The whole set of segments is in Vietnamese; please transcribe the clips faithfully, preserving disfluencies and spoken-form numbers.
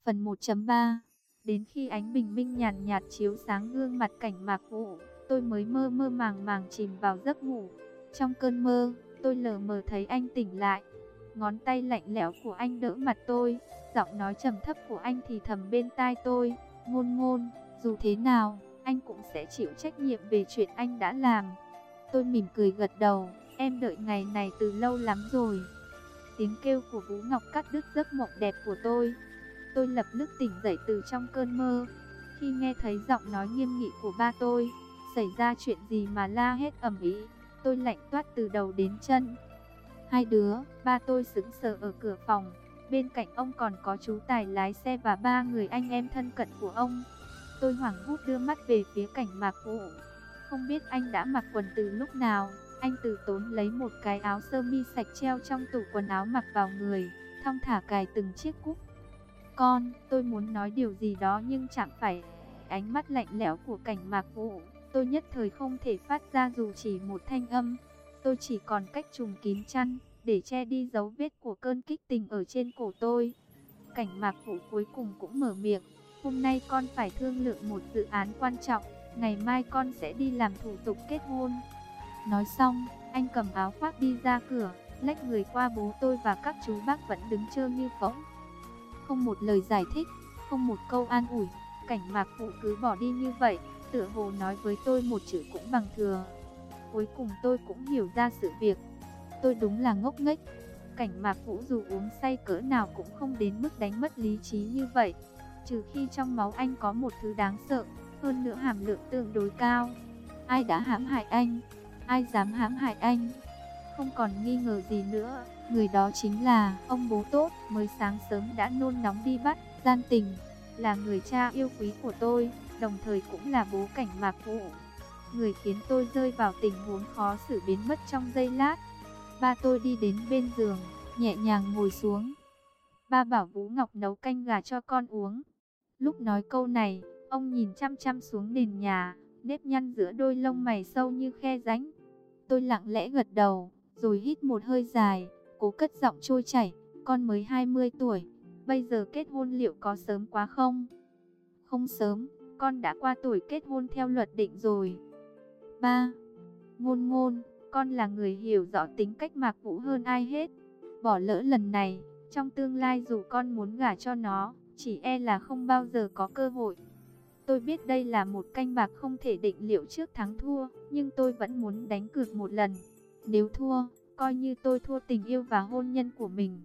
Phần một chấm ba. Đến khi ánh bình minh nhàn nhạt chiếu sáng gương mặt Cảnh Mạc Vũ, tôi mới mơ mơ màng màng chìm vào giấc ngủ. Trong cơn mơ, tôi lờ mờ thấy anh tỉnh lại. Ngón tay lạnh lẽo của anh đỡ mặt tôi, giọng nói trầm thấp của anh thì thầm bên tai tôi, "Ngôn Ngôn, dù thế nào, anh cũng sẽ chịu trách nhiệm về chuyện anh đã làm." Tôi mỉm cười gật đầu, "Em đợi ngày này từ lâu lắm rồi." Tiếng kêu của Vũ Ngọc cắt đứt giấc mộng đẹp của tôi. Tôi lập tức tỉnh dậy từ trong cơn mơ. Khi nghe thấy giọng nói nghiêm nghị của ba tôi, xảy ra chuyện gì mà la hét ầm ĩ, tôi lạnh toát từ đầu đến chân. Hai đứa, ba tôi sững sờ ở cửa phòng. Bên cạnh ông còn có chú Tài lái xe và ba người anh em thân cận của ông. Tôi hoảng hốt đưa mắt về phía Cảnh Mạc Vũ. Không biết anh đã mặc quần từ lúc nào. Anh từ tốn lấy một cái áo sơ mi sạch treo trong tủ quần áo mặc vào người, thong thả cài từng chiếc cúc. "Con," tôi muốn nói điều gì đó nhưng chẳng phải ánh mắt lạnh lẽo của Cảnh Mạc Vũ. Tôi nhất thời không thể phát ra dù chỉ một thanh âm. Tôi chỉ còn cách trùm kín chăn để che đi dấu vết của cơn kích tình ở trên cổ tôi. Cảnh Mạc Vũ cuối cùng cũng mở miệng, "Hôm nay con phải thương lượng một dự án quan trọng, ngày mai con sẽ đi làm thủ tục kết hôn." Nói xong, anh cầm áo khoác đi ra cửa, lách người qua bố tôi và các chú bác vẫn đứng trơ như phỗng. Không một lời giải thích, không một câu an ủi, Cảnh Mạc Vũ cứ bỏ đi như vậy, tựa hồ nói với tôi một chữ cũng bằng thừa. Cuối cùng tôi cũng hiểu ra sự việc. Tôi đúng là ngốc nghếch. Cảnh Mạc Vũ dù uống say cỡ nào cũng không đến mức đánh mất lý trí như vậy. Trừ khi trong máu anh có một thứ đáng sợ, hơn nữa hàm lượng tương đối cao. Ai đã hãm hại anh? Ai dám hãm hại anh? Không còn nghi ngờ gì nữa, người đó chính là ông bố tốt mới sáng sớm đã nôn nóng đi bắt gian tình, là người cha yêu quý của tôi, đồng thời cũng là bố Cảnh Mạc Vũ. Người khiến tôi rơi vào tình huống khó xử biến mất trong giây lát. Ba tôi đi đến bên giường, nhẹ nhàng ngồi xuống. "Ba bảo Vũ Ngọc nấu canh gà cho con uống." Lúc nói câu này, ông nhìn chăm chăm xuống nền nhà, nếp nhăn giữa đôi lông mày sâu như khe rãnh. Tôi lặng lẽ gật đầu, rồi hít một hơi dài, cố cất giọng trôi chảy, "Con mới hai mươi tuổi, bây giờ kết hôn liệu có sớm quá không?" "Không sớm, con đã qua tuổi kết hôn theo luật định rồi." "Ba." "Ngôn Ngôn, con là người hiểu rõ tính cách Mạc Vũ hơn ai hết. Bỏ lỡ lần này, trong tương lai dù con muốn gả cho nó, chỉ e là không bao giờ có cơ hội." Tôi biết đây là một canh bạc không thể định liệu trước thắng thua, nhưng tôi vẫn muốn đánh cược một lần. Nếu thua, coi như tôi thua tình yêu và hôn nhân của mình.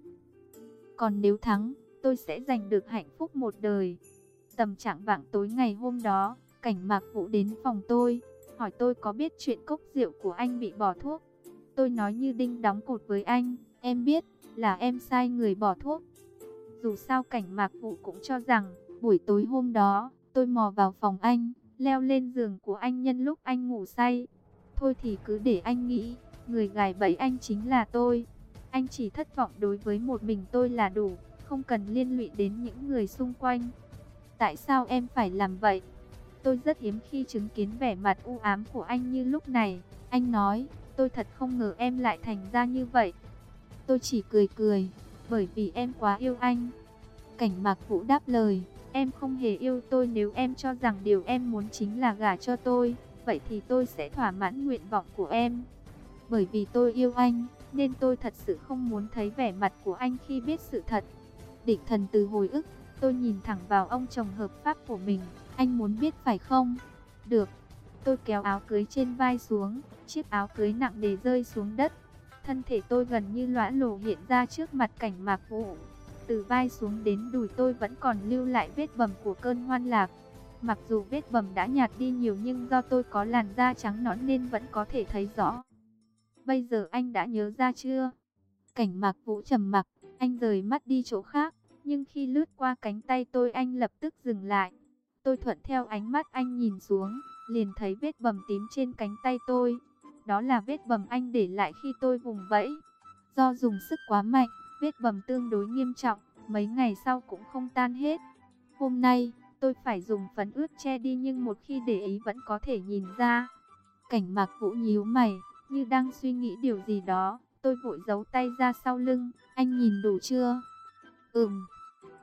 Còn nếu thắng, tôi sẽ giành được hạnh phúc một đời. Tầm trạng vạng tối ngày hôm đó, Cảnh Mạc Vũ đến phòng tôi, hỏi tôi có biết chuyện cốc rượu của anh bị bỏ thuốc. Tôi nói như đinh đóng cột với anh, "Em biết, là em sai người bỏ thuốc." Dù sao Cảnh Mạc Vũ cũng cho rằng, buổi tối hôm đó, tôi mò vào phòng anh, leo lên giường của anh nhân lúc anh ngủ say. Thôi thì cứ để anh nghĩ, người gài bẫy anh chính là tôi. Anh chỉ thất vọng đối với một mình tôi là đủ, không cần liên lụy đến những người xung quanh. "Tại sao em phải làm vậy?" Tôi rất hiếm khi chứng kiến vẻ mặt u ám của anh như lúc này. Anh nói, "Tôi thật không ngờ em lại thành ra như vậy." Tôi chỉ cười cười, "Bởi vì em quá yêu anh." Cảnh Mạc Vũ đáp lời, "Em không hề yêu tôi. Nếu em cho rằng điều em muốn chính là gả cho tôi, vậy thì tôi sẽ thỏa mãn nguyện vọng của em. Bởi vì tôi yêu anh, nên tôi thật sự không muốn thấy vẻ mặt của anh khi biết sự thật." Định thần từ hồi ức, tôi nhìn thẳng vào ông chồng hợp pháp của mình. "Anh muốn biết phải không?" "Được." Tôi kéo áo cưới trên vai xuống, chiếc áo cưới nặng nề rơi xuống đất. Thân thể tôi gần như lõa lồ hiện ra trước mặt Cảnh Mạc Vũ. Từ vai xuống đến đùi tôi vẫn còn lưu lại vết bầm của cơn hoan lạc. Mặc dù vết bầm đã nhạt đi nhiều nhưng do tôi có làn da trắng nõn nên vẫn có thể thấy rõ. "Bây giờ anh đã nhớ ra chưa?" Cảnh Mạc Vũ trầm mặc, anh rời mắt đi chỗ khác, nhưng khi lướt qua cánh tay tôi anh lập tức dừng lại. Tôi thuận theo ánh mắt anh nhìn xuống, liền thấy vết bầm tím trên cánh tay tôi. Đó là vết bầm anh để lại khi tôi vùng vẫy. Do dùng sức quá mạnh, vết bầm tương đối nghiêm trọng, mấy ngày sau cũng không tan hết. Hôm nay, tôi phải dùng phấn ướt che đi nhưng một khi để ý vẫn có thể nhìn ra. Cảnh Mạc Vũ nhíu mày, như đang suy nghĩ điều gì đó. Tôi vội giấu tay ra sau lưng, "Anh nhìn đủ chưa?" "Ừm."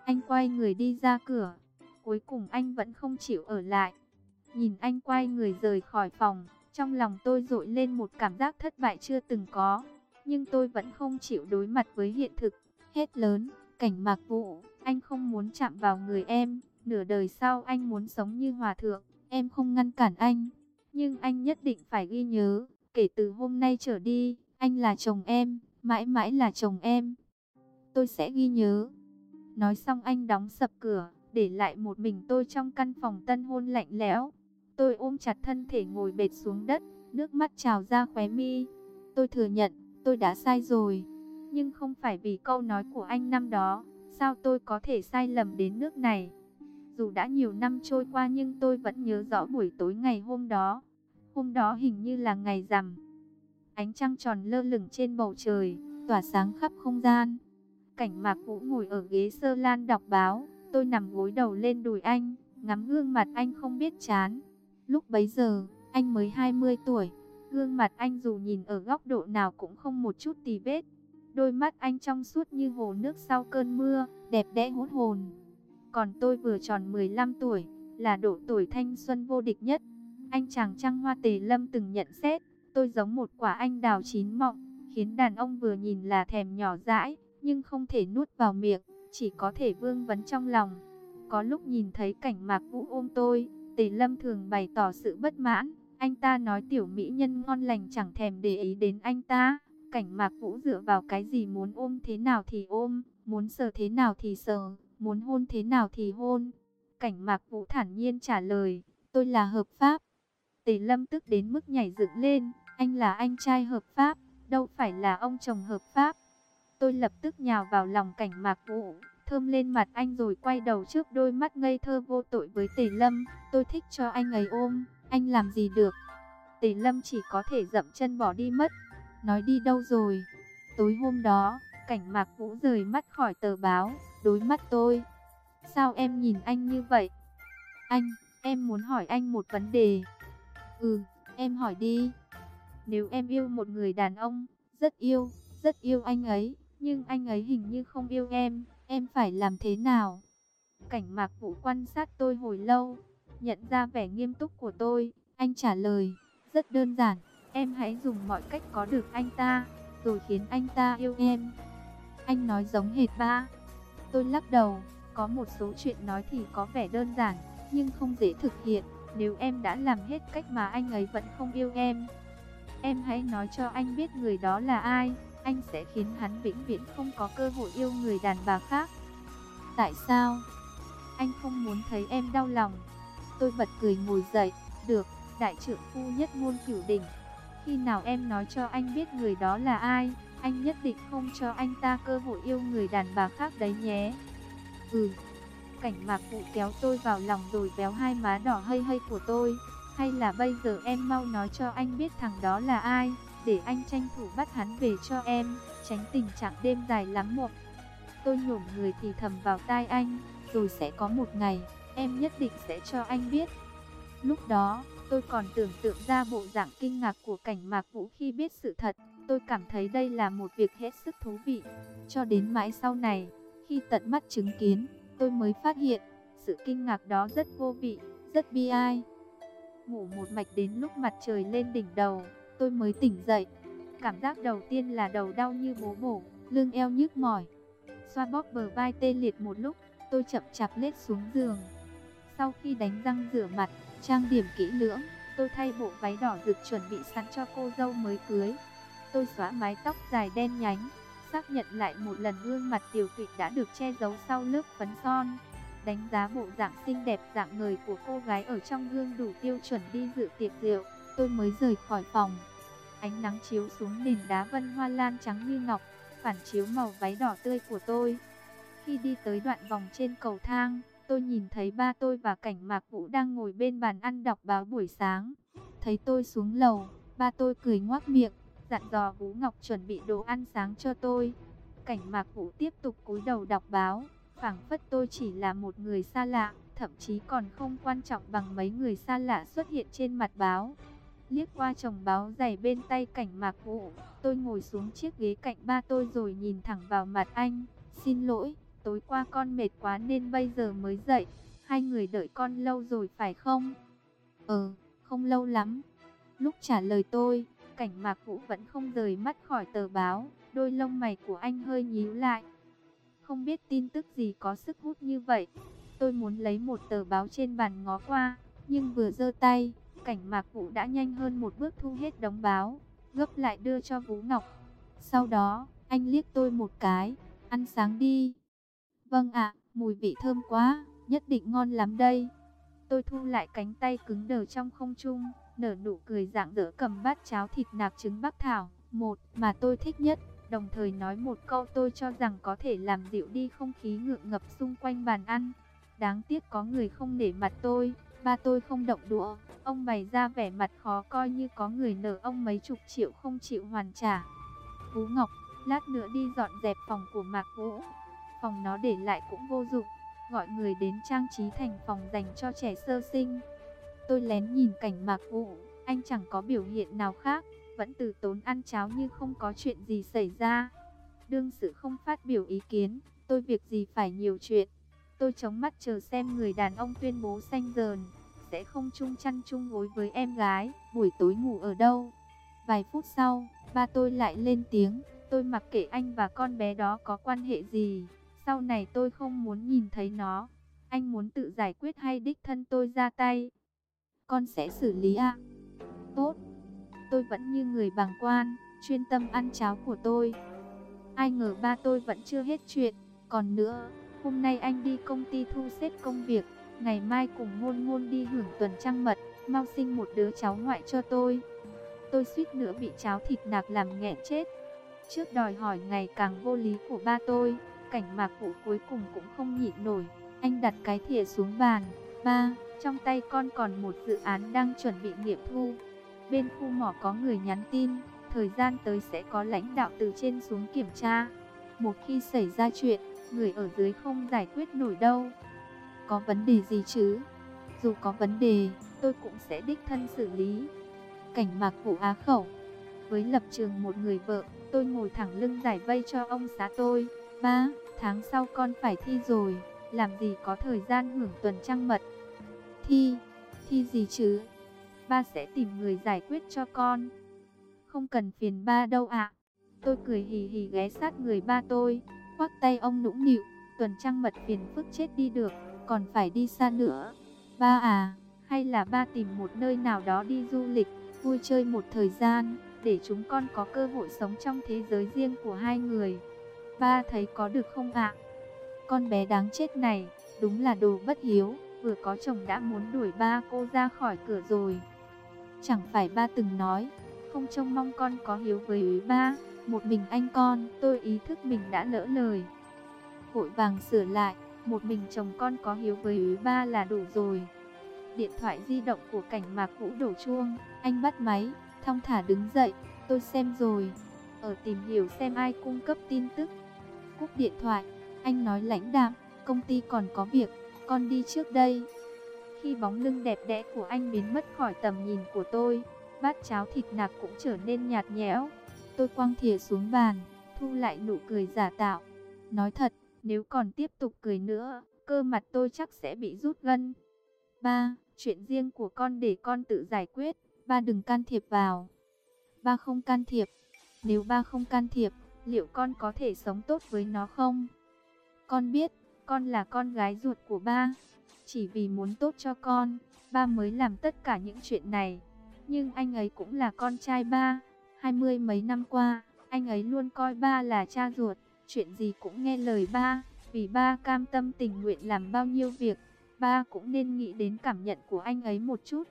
Anh quay người đi ra cửa. Cuối cùng anh vẫn không chịu ở lại. Nhìn anh quay người rời khỏi phòng, trong lòng tôi dội lên một cảm giác thất bại chưa từng có. Nhưng tôi vẫn không chịu đối mặt với hiện thực. Hét lớn, Cảnh Mạc Vũ, anh không muốn chạm vào người em. Nửa đời sau anh muốn sống như hòa thượng. Em không ngăn cản anh. Nhưng anh nhất định phải ghi nhớ. Kể từ hôm nay trở đi, anh là chồng em, mãi mãi là chồng em. Tôi sẽ ghi nhớ. Nói xong anh đóng sập cửa, để lại một mình tôi trong căn phòng tân hôn lạnh lẽo. Tôi ôm chặt thân thể ngồi bệt xuống đất, nước mắt trào ra khóe mi. Tôi thừa nhận, tôi đã sai rồi. Nhưng không phải vì câu nói của anh năm đó, sao tôi có thể sai lầm đến nước này. Dù đã nhiều năm trôi qua nhưng tôi vẫn nhớ rõ buổi tối ngày hôm đó. Hôm đó hình như là ngày rằm. Ánh trăng tròn lơ lửng trên bầu trời, tỏa sáng khắp không gian. Cảnh Mạc Vũ ngồi ở ghế sơ lan đọc báo. Tôi nằm gối đầu lên đùi anh, ngắm gương mặt anh không biết chán. Lúc bấy giờ, anh mới hai mươi tuổi. Gương mặt anh dù nhìn ở góc độ nào cũng không một chút tì vết. Đôi mắt anh trong suốt như hồ nước sau cơn mưa, đẹp đẽ hút hồn. Còn tôi vừa tròn mười lăm tuổi, là độ tuổi thanh xuân vô địch nhất. Anh chàng trăng hoa Tề Lâm từng nhận xét, tôi giống một quả anh đào chín mọng, khiến đàn ông vừa nhìn là thèm nhỏ dãi, nhưng không thể nuốt vào miệng, chỉ có thể vương vấn trong lòng. Có lúc nhìn thấy Cảnh Mạc Vũ ôm tôi, Tề Lâm thường bày tỏ sự bất mãn. Anh ta nói tiểu mỹ nhân ngon lành chẳng thèm để ý đến anh ta. Cảnh Mạc Vũ dựa vào cái gì muốn ôm thế nào thì ôm, muốn sờ thế nào thì sờ, muốn hôn thế nào thì hôn. Cảnh Mạc Vũ thản nhiên trả lời, tôi là hợp pháp. Tề Lâm tức đến mức nhảy dựng lên, anh là anh trai hợp pháp, đâu phải là ông chồng hợp pháp. Tôi lập tức nhào vào lòng Cảnh Mạc Vũ, thơm lên mặt anh rồi quay đầu trước đôi mắt ngây thơ vô tội với Tề Lâm. Tôi thích cho anh ấy ôm, anh làm gì được. Tề Lâm chỉ có thể dậm chân bỏ đi mất. Nói đi đâu rồi? Tối hôm đó, Cảnh Mạc Vũ rời mắt khỏi tờ báo, đối mắt tôi. Sao em nhìn anh như vậy? Anh, em muốn hỏi anh một vấn đề. Ừ, em hỏi đi. Nếu em yêu một người đàn ông, rất yêu, rất yêu anh ấy, nhưng anh ấy hình như không yêu em, em phải làm thế nào? Cảnh Mạc Vũ quan sát tôi hồi lâu, nhận ra vẻ nghiêm túc của tôi, anh trả lời, rất đơn giản, em hãy dùng mọi cách có được anh ta, rồi khiến anh ta yêu em. Anh nói giống hệt ba. Tôi lắc đầu, có một số chuyện nói thì có vẻ đơn giản, nhưng không dễ thực hiện. Nếu em đã làm hết cách mà anh ấy vẫn không yêu em, em hãy nói cho anh biết người đó là ai, anh sẽ khiến hắn vĩnh viễn không có cơ hội yêu người đàn bà khác. Tại sao? Anh không muốn thấy em đau lòng. Tôi bật cười ngồi dậy, được, đại trượng phu nhất ngôn cửu đỉnh. Khi nào em nói cho anh biết người đó là ai, anh nhất định không cho anh ta cơ hội yêu người đàn bà khác đấy nhé. Ừ. Cảnh Mạc Vũ kéo tôi vào lòng rồi véo hai má đỏ hây hây của tôi. Hay là bây giờ em mau nói cho anh biết thằng đó là ai, để anh tranh thủ bắt hắn về cho em, tránh tình trạng đêm dài lắm mộng. Tôi nhổm người thì thầm vào tai anh, rồi sẽ có một ngày, em nhất định sẽ cho anh biết. Lúc đó, tôi còn tưởng tượng ra bộ dạng kinh ngạc của Cảnh Mạc Vũ khi biết sự thật. Tôi cảm thấy đây là một việc hết sức thú vị. Cho đến mãi sau này, khi tận mắt chứng kiến, tôi mới phát hiện, sự kinh ngạc đó rất vô vị, rất bi ai. Ngủ một mạch đến lúc mặt trời lên đỉnh đầu, tôi mới tỉnh dậy. Cảm giác đầu tiên là đầu đau như bố bổ, lưng eo nhức mỏi. Xoa bóp bờ vai tê liệt một lúc, tôi chậm chạp lết xuống giường. Sau khi đánh răng rửa mặt, trang điểm kỹ lưỡng, tôi thay bộ váy đỏ rực chuẩn bị sẵn cho cô dâu mới cưới. Tôi xóa mái tóc dài đen nhánh, xác nhận lại một lần gương mặt tiều tụy đã được che giấu sau lớp phấn son. Đánh giá bộ dạng xinh đẹp dạng người của cô gái ở trong gương đủ tiêu chuẩn đi dự tiệc rượu, tôi mới rời khỏi phòng. Ánh nắng chiếu xuống nền đá vân hoa lan trắng như ngọc, phản chiếu màu váy đỏ tươi của tôi. Khi đi tới đoạn vòng trên cầu thang, tôi nhìn thấy ba tôi và Cảnh Mạc Vũ đang ngồi bên bàn ăn đọc báo buổi sáng. Thấy tôi xuống lầu, ba tôi cười ngoác miệng, dặn dò Vũ Ngọc chuẩn bị đồ ăn sáng cho tôi. Cảnh Mạc Vũ tiếp tục cúi đầu đọc báo, phảng phất tôi chỉ là một người xa lạ, thậm chí còn không quan trọng bằng mấy người xa lạ xuất hiện trên mặt báo. Liếc qua chồng báo dày bên tay Cảnh Mạc Vũ, tôi ngồi xuống chiếc ghế cạnh ba tôi rồi nhìn thẳng vào mặt anh. Xin lỗi, tối qua con mệt quá nên bây giờ mới dậy. Hai người đợi con lâu rồi phải không? Ờ, không lâu lắm. Lúc trả lời tôi, Cảnh Mạc Vũ vẫn không rời mắt khỏi tờ báo, đôi lông mày của anh hơi nhíu lại. Không biết tin tức gì có sức hút như vậy. Tôi muốn lấy một tờ báo trên bàn ngó qua, nhưng vừa giơ tay, Cảnh Mạc Vũ đã nhanh hơn một bước thu hết đống báo, gấp lại đưa cho Vũ Ngọc. Sau đó, anh liếc tôi một cái, ăn sáng đi. Vâng ạ, mùi vị thơm quá, nhất định ngon lắm đây. Tôi thu lại cánh tay cứng đờ trong không trung, nở nụ cười rạng rỡ cầm bát cháo thịt nạc trứng bắc thảo, một mà tôi thích nhất, đồng thời nói một câu tôi cho rằng có thể làm dịu đi không khí ngượng ngập xung quanh bàn ăn. Đáng tiếc có người không nể mặt tôi, ba tôi không động đũa, ông bày ra vẻ mặt khó coi như có người nợ ông mấy chục triệu không chịu hoàn trả. Vũ Ngọc, lát nữa đi dọn dẹp phòng của Mạc Vũ. Phòng nó để lại cũng vô dụng, gọi người đến trang trí thành phòng dành cho trẻ sơ sinh. Tôi lén nhìn Cảnh Mạc Vũ, anh chẳng có biểu hiện nào khác, vẫn từ tốn ăn cháo như không có chuyện gì xảy ra. Đương sự không phát biểu ý kiến, tôi việc gì phải nhiều chuyện. Tôi chống mắt chờ xem người đàn ông tuyên bố xanh dờn, sẽ không chung chăn chung gối với em gái, buổi tối ngủ ở đâu. Vài phút sau, ba tôi lại lên tiếng, tôi mặc kệ anh và con bé đó có quan hệ gì. Sau này tôi không muốn nhìn thấy nó. Anh muốn tự giải quyết hay đích thân tôi ra tay? Con sẽ xử lý ạ. Tốt. Tôi vẫn như người bàng quan, chuyên tâm ăn cháo của tôi. Ai ngờ ba tôi vẫn chưa hết chuyện. Còn nữa, hôm nay anh đi công ty thu xếp công việc, ngày mai cùng Ngôn Ngôn đi hưởng tuần trăng mật, mau sinh một đứa cháu ngoại cho tôi. Tôi suýt nữa bị cháo thịt nạc làm nghẹn chết. Trước đòi hỏi ngày càng vô lý của ba tôi, Cảnh Mạc Vũ cuối cùng cũng không nhịn nổi. Anh đặt cái thìa xuống bàn. Ba, trong tay con còn một dự án đang chuẩn bị nghiệm thu. Bên khu mỏ có người nhắn tin, thời gian tới sẽ có lãnh đạo từ trên xuống kiểm tra. Một khi xảy ra chuyện, người ở dưới không giải quyết nổi đâu. Có vấn đề gì chứ? Dù có vấn đề, tôi cũng sẽ đích thân xử lý. Cảnh Mạc Vũ á khẩu. Với lập trường một người vợ, tôi ngồi thẳng lưng giải vây cho ông xã tôi. Ba, tháng sau con phải thi rồi, làm gì có thời gian hưởng tuần trăng mật. Thi, thi gì chứ? Ba sẽ tìm người giải quyết cho con. Không cần phiền ba đâu ạ. Tôi cười hì hì ghé sát người ba tôi, khoác tay ông nũng nịu. Tuần trăng mật phiền phức chết đi được, còn phải đi xa nữa. Ba à, hay là ba tìm một nơi nào đó đi du lịch, vui chơi một thời gian, để chúng con có cơ hội sống trong thế giới riêng của hai người. Ba thấy có được không ạ? Con bé đáng chết này, đúng là đồ bất hiếu, vừa có chồng đã muốn đuổi ba cô ra khỏi cửa rồi. Chẳng phải ba từng nói, không trông mong con có hiếu với úy ba, một mình anh con. Tôi ý thức mình đã lỡ lời, vội vàng sửa lại, một mình chồng con có hiếu với úy ba là đủ rồi. Điện thoại di động của Cảnh Mạc Vũ đổ chuông, anh bắt máy, thong thả đứng dậy. Tôi xem rồi, ở tìm hiểu xem ai cung cấp tin tức. Cúp điện thoại, anh nói lãnh đạm, công ty còn có việc, con đi trước đây. Khi bóng lưng đẹp đẽ của anh biến mất khỏi tầm nhìn của tôi, bát cháo thịt nạc cũng trở nên nhạt nhẽo. Tôi quăng thìa xuống bàn, thu lại nụ cười giả tạo. Nói thật, nếu còn tiếp tục cười nữa, cơ mặt tôi chắc sẽ bị rút gân. Ba, chuyện riêng của con để con tự giải quyết, ba đừng can thiệp vào. Ba không can thiệp. Nếu ba không can thiệp, liệu con có thể sống tốt với nó không? Con biết, con là con gái ruột của ba. Chỉ vì muốn tốt cho con, ba mới làm tất cả những chuyện này. Nhưng anh ấy cũng là con trai ba. Hai mươi mấy năm qua, anh ấy luôn coi ba là cha ruột. Chuyện gì cũng nghe lời ba. Vì ba cam tâm tình nguyện làm bao nhiêu việc, ba cũng nên nghĩ đến cảm nhận của anh ấy một chút.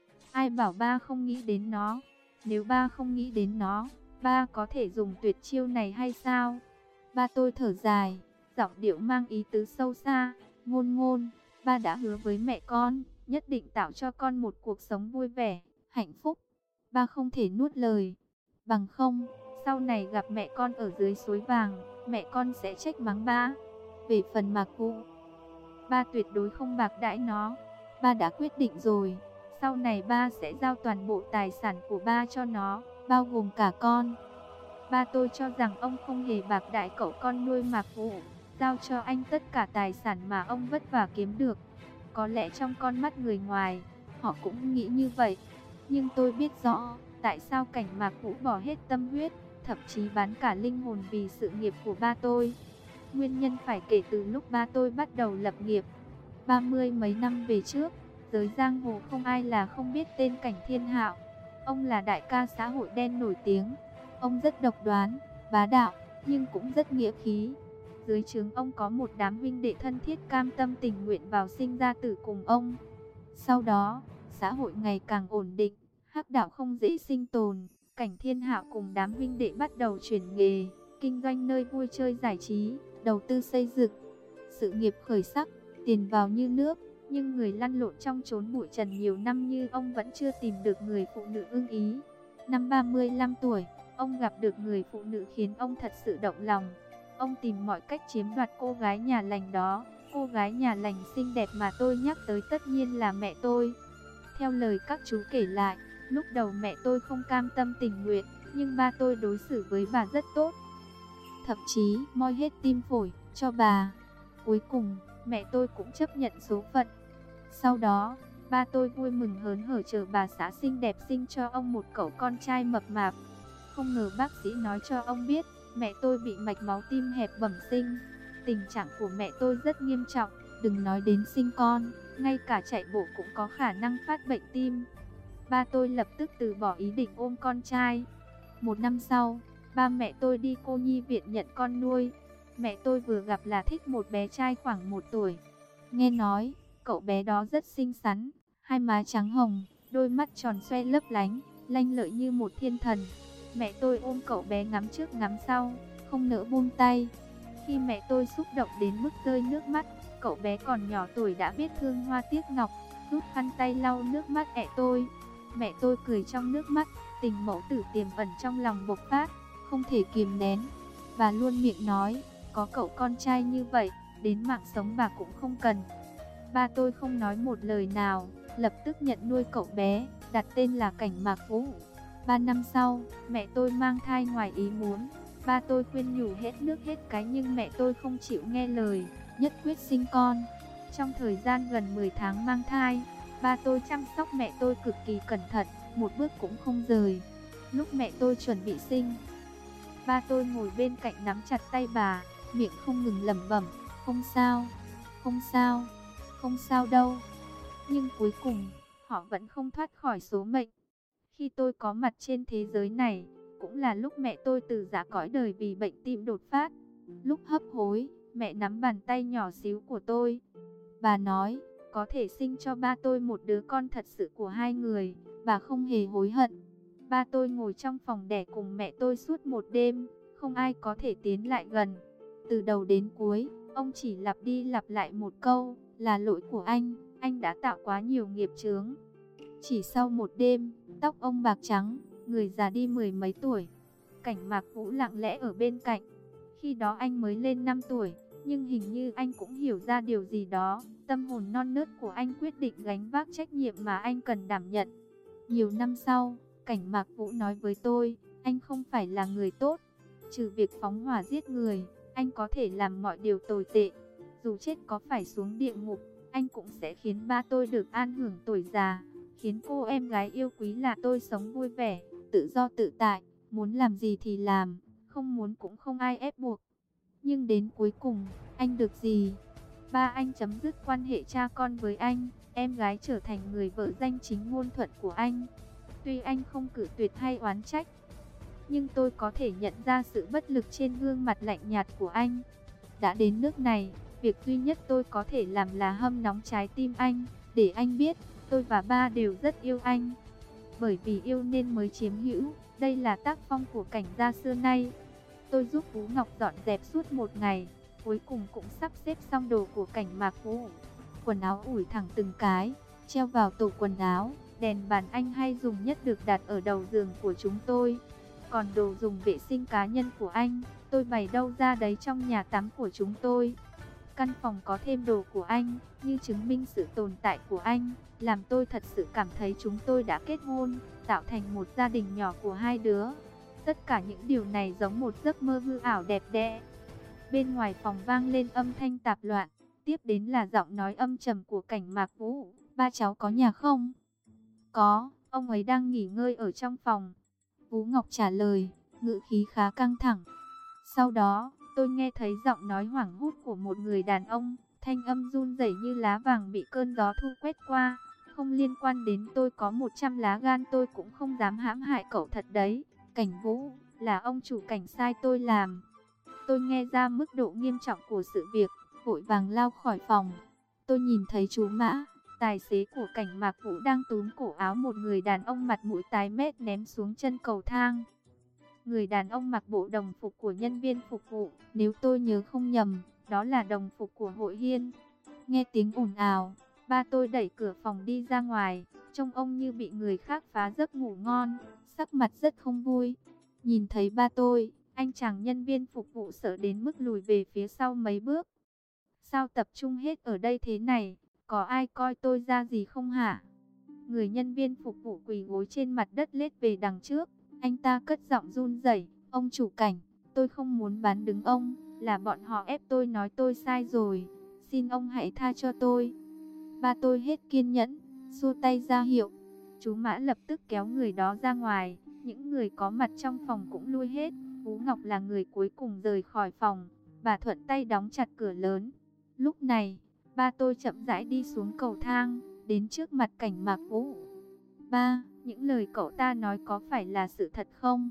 Ai bảo ba không nghĩ đến nó? Nếu ba không nghĩ đến nó, ba có thể dùng tuyệt chiêu này hay sao? Ba tôi thở dài, giọng điệu mang ý tứ sâu xa. Ngôn Ngôn, ba đã hứa với mẹ con, nhất định tạo cho con một cuộc sống vui vẻ, hạnh phúc. Ba không thể nuốt lời. Bằng không, sau này gặp mẹ con ở dưới suối vàng, mẹ con sẽ trách mắng ba. Về phần Mạc Vũ, ba tuyệt đối không bạc đãi nó. Ba đã quyết định rồi, sau này ba sẽ giao toàn bộ tài sản của ba cho nó, bao gồm cả con. Ba tôi cho rằng ông không hề bạc đãi cậu con nuôi Mạc Vũ. giao cho anh tất cả tài sản mà ông vất vả kiếm được. Có lẽ trong con mắt người ngoài, họ cũng nghĩ như vậy. Nhưng tôi biết rõ, tại sao Cảnh Mạc Vũ bỏ hết tâm huyết, thậm chí bán cả linh hồn vì sự nghiệp của ba tôi. Nguyên nhân phải kể từ lúc ba tôi bắt đầu lập nghiệp. Ba mươi mấy năm về trước, giới giang hồ không ai là không biết tên Cảnh Thiên Hạo. Ông là đại ca xã hội đen nổi tiếng. Ông rất độc đoán, bá đạo, nhưng cũng rất nghĩa khí. Dưới trướng ông có một đám huynh đệ thân thiết cam tâm tình nguyện vào sinh ra tử cùng ông. Sau đó, xã hội ngày càng ổn định, hắc đạo không dễ sinh tồn. Cảnh Thiên Hạo cùng đám huynh đệ bắt đầu chuyển nghề, kinh doanh nơi vui chơi giải trí, đầu tư xây dựng. Sự nghiệp khởi sắc, tiền vào như nước. Nhưng người lăn lộn trong chốn bụi trần nhiều năm như ông vẫn chưa tìm được người phụ nữ ưng ý. Năm ba mươi lăm tuổi, ông gặp được người phụ nữ khiến ông thật sự động lòng. Ông tìm mọi cách chiếm đoạt cô gái nhà lành đó. Cô gái nhà lành xinh đẹp mà tôi nhắc tới tất nhiên là mẹ tôi. Theo lời các chú kể lại, lúc đầu mẹ tôi không cam tâm tình nguyện, nhưng ba tôi đối xử với bà rất tốt. Thậm chí moi hết tim phổi cho bà. Cuối cùng, mẹ tôi cũng chấp nhận số phận. Sau đó, ba tôi vui mừng hớn hở chờ bà xã xinh đẹp sinh cho ông một cậu con trai mập mạp. Không ngờ bác sĩ nói cho ông biết, mẹ tôi bị mạch máu tim hẹp bẩm sinh. Tình trạng của mẹ tôi rất nghiêm trọng, đừng nói đến sinh con, ngay cả chạy bộ cũng có khả năng phát bệnh tim. Ba tôi lập tức từ bỏ ý định ôm con trai. Một năm sau, ba mẹ tôi đi cô nhi viện nhận con nuôi. Mẹ tôi vừa gặp là thích một bé trai khoảng một tuổi. Nghe nói, cậu bé đó rất xinh xắn, hai má trắng hồng, đôi mắt tròn xoe lấp lánh, lanh lợi như một thiên thần. Mẹ tôi ôm cậu bé ngắm trước ngắm sau, không nỡ buông tay. Khi mẹ tôi xúc động đến mức rơi nước mắt, cậu bé còn nhỏ tuổi đã biết thương hoa tiếc ngọc, rút khăn tay lau nước mắt ẹ tôi. Mẹ tôi cười trong nước mắt, tình mẫu tử tiềm ẩn trong lòng bộc phát, không thể kiềm nén. Bà luôn miệng nói, có cậu con trai như vậy, đến mạng sống bà cũng không cần. Ba tôi không nói một lời nào, lập tức nhận nuôi cậu bé, đặt tên là Cảnh Mạc Vũ. Ba năm sau, mẹ tôi mang thai ngoài ý muốn. Ba tôi khuyên nhủ hết nước hết cái nhưng mẹ tôi không chịu nghe lời, nhất quyết sinh con. Trong thời gian gần mười tháng mang thai, ba tôi chăm sóc mẹ tôi cực kỳ cẩn thận, một bước cũng không rời. Lúc mẹ tôi chuẩn bị sinh, ba tôi ngồi bên cạnh nắm chặt tay bà, miệng không ngừng lẩm bẩm, không sao, không sao, không sao đâu. Nhưng cuối cùng, họ vẫn không thoát khỏi số mệnh. Khi tôi có mặt trên thế giới này, cũng là lúc mẹ tôi từ giã cõi đời vì bệnh tim đột phát. Lúc hấp hối, mẹ nắm bàn tay nhỏ xíu của tôi. Bà nói, có thể sinh cho ba tôi một đứa con thật sự của hai người, bà không hề hối hận. Ba tôi ngồi trong phòng đẻ cùng mẹ tôi suốt một đêm, không ai có thể tiến lại gần. Từ đầu đến cuối, ông chỉ lặp đi lặp lại một câu, là lỗi của anh, anh đã tạo quá nhiều nghiệp chướng. Chỉ sau một đêm, tóc ông bạc trắng, người già đi mười mấy tuổi. Cảnh Mạc Vũ lặng lẽ ở bên cạnh. Khi đó anh mới lên năm tuổi, nhưng hình như anh cũng hiểu ra điều gì đó. Tâm hồn non nớt của anh quyết định gánh vác trách nhiệm mà anh cần đảm nhận. Nhiều năm sau, Cảnh Mạc Vũ nói với tôi, anh không phải là người tốt. Trừ việc phóng hỏa giết người, anh có thể làm mọi điều tồi tệ. Dù chết có phải xuống địa ngục, anh cũng sẽ khiến ba tôi được an hưởng tuổi già, khiến cô em gái yêu quý là tôi sống vui vẻ, tự do tự tại, muốn làm gì thì làm, không muốn cũng không ai ép buộc. Nhưng đến cuối cùng, anh được gì? Ba anh chấm dứt quan hệ cha con với anh, em gái trở thành người vợ danh chính ngôn thuận của anh. Tuy anh không cự tuyệt hay oán trách, nhưng tôi có thể nhận ra sự bất lực trên gương mặt lạnh nhạt của anh. Đã đến nước này, việc duy nhất tôi có thể làm là hâm nóng trái tim anh, để anh biết, tôi và ba đều rất yêu anh. Bởi vì yêu nên mới chiếm hữu, đây là tác phong của Cảnh gia xưa nay. Tôi giúp Phú Ngọc dọn dẹp suốt một ngày, cuối cùng cũng sắp xếp xong đồ của Cảnh Mạc Vũ. Quần áo ủi thẳng từng cái, treo vào tủ quần áo, đèn bàn anh hay dùng nhất được đặt ở đầu giường của chúng tôi. Còn đồ dùng vệ sinh cá nhân của anh, tôi bày đâu ra đấy trong nhà tắm của chúng tôi. Căn phòng có thêm đồ của anh, như chứng minh sự tồn tại của anh, làm tôi thật sự cảm thấy chúng tôi đã kết hôn, tạo thành một gia đình nhỏ của hai đứa. Tất cả những điều này giống một giấc mơ hư ảo đẹp đẽ. Bên ngoài phòng vang lên âm thanh tạp loạn, tiếp đến là giọng nói âm trầm của Cảnh Mạc Vũ. Ba cháu có nhà không? Có, ông ấy đang nghỉ ngơi ở trong phòng. Vũ Ngọc trả lời, ngữ khí khá căng thẳng. Sau đó, tôi nghe thấy giọng nói hoảng hốt của một người đàn ông, thanh âm run rẩy như lá vàng bị cơn gió thu quét qua. Không liên quan đến tôi, có một trăm lá gan tôi cũng không dám hãm hại cậu thật đấy. Cảnh Vũ, là ông chủ Cảnh sai tôi làm. Tôi nghe ra mức độ nghiêm trọng của sự việc, vội vàng lao khỏi phòng. Tôi nhìn thấy chú Mã, tài xế của Cảnh Mạc Vũ, đang túm cổ áo một người đàn ông mặt mũi tái mét ném xuống chân cầu thang. Người đàn ông mặc bộ đồng phục của nhân viên phục vụ, nếu tôi nhớ không nhầm, đó là đồng phục của Hội Hiên. Nghe tiếng ồn ào, ba tôi đẩy cửa phòng đi ra ngoài, trông ông như bị người khác phá giấc ngủ ngon, sắc mặt rất không vui. Nhìn thấy ba tôi, anh chàng nhân viên phục vụ sợ đến mức lùi về phía sau mấy bước. Sao tập trung hết ở đây thế này, có ai coi tôi ra gì không hả? Người nhân viên phục vụ quỳ gối trên mặt đất lết về đằng trước. Anh ta cất giọng run rẩy, ông chủ Cảnh, tôi không muốn bán đứng ông, là bọn họ ép tôi, nói tôi sai rồi, xin ông hãy tha cho tôi. Ba tôi hết kiên nhẫn, xua tay ra hiệu. Chú Mã lập tức kéo người đó ra ngoài, những người có mặt trong phòng cũng lui hết. Vũ Ngọc là người cuối cùng rời khỏi phòng, bà thuận tay đóng chặt cửa lớn. Lúc này, ba tôi chậm rãi đi xuống cầu thang, đến trước mặt Cảnh Mạc Vũ. Ba, những lời cậu ta nói có phải là sự thật không?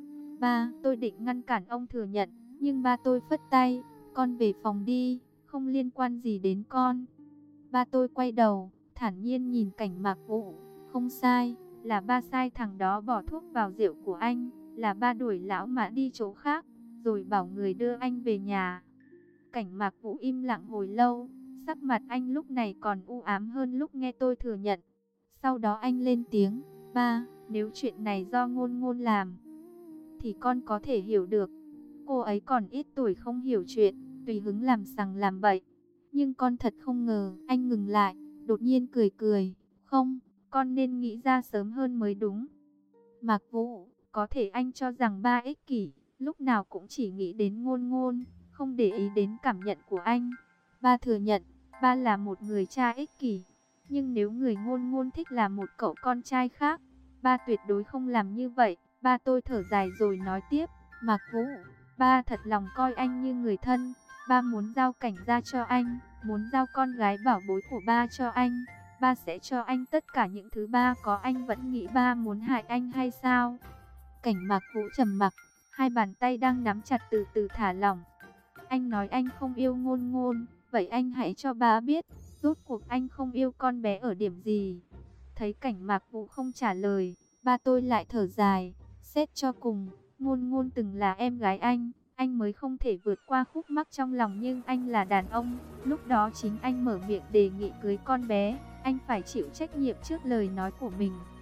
Ba, tôi định ngăn cản ông thừa nhận, nhưng ba tôi phất tay, con về phòng đi, không liên quan gì đến con. Ba tôi quay đầu, thản nhiên nhìn Cảnh Mạc Vũ, không sai, là ba sai thằng đó bỏ thuốc vào rượu của anh, là ba đuổi lão Mã đi chỗ khác, rồi bảo người đưa anh về nhà. Cảnh Mạc Vũ im lặng hồi lâu, sắc mặt anh lúc này còn u ám hơn lúc nghe tôi thừa nhận. Sau đó anh lên tiếng, ba, nếu chuyện này do Ngôn Ngôn làm, thì con có thể hiểu được. Cô ấy còn ít tuổi không hiểu chuyện, tùy hứng làm sằng làm bậy. Nhưng con thật không ngờ, anh ngừng lại, đột nhiên cười cười, không, con nên nghĩ ra sớm hơn mới đúng. Mạc Vũ, có thể anh cho rằng ba ích kỷ, lúc nào cũng chỉ nghĩ đến Ngôn Ngôn, không để ý đến cảm nhận của anh. Ba thừa nhận, ba là một người cha ích kỷ. Nhưng nếu người Ngôn Ngôn thích là một cậu con trai khác, ba tuyệt đối không làm như vậy. Ba tôi thở dài rồi nói tiếp, Mạc Vũ, ba thật lòng coi anh như người thân. Ba muốn giao Cảnh ra cho anh, muốn giao con gái bảo bối của ba cho anh. Ba sẽ cho anh tất cả những thứ ba có. Anh vẫn nghĩ ba muốn hại anh hay sao? Cảnh Mạc Vũ trầm mặc, hai bàn tay đang nắm chặt từ từ thả lỏng. Anh nói anh không yêu Ngôn Ngôn, vậy anh hãy cho ba biết, rốt cuộc anh không yêu con bé ở điểm gì. Thấy Cảnh Mạc Vũ không trả lời, ba tôi lại thở dài, xét cho cùng, Ngôn Ngôn từng là em gái anh, anh mới không thể vượt qua khúc mắc trong lòng, nhưng anh là đàn ông, lúc đó chính anh mở miệng đề nghị cưới con bé, anh phải chịu trách nhiệm trước lời nói của mình.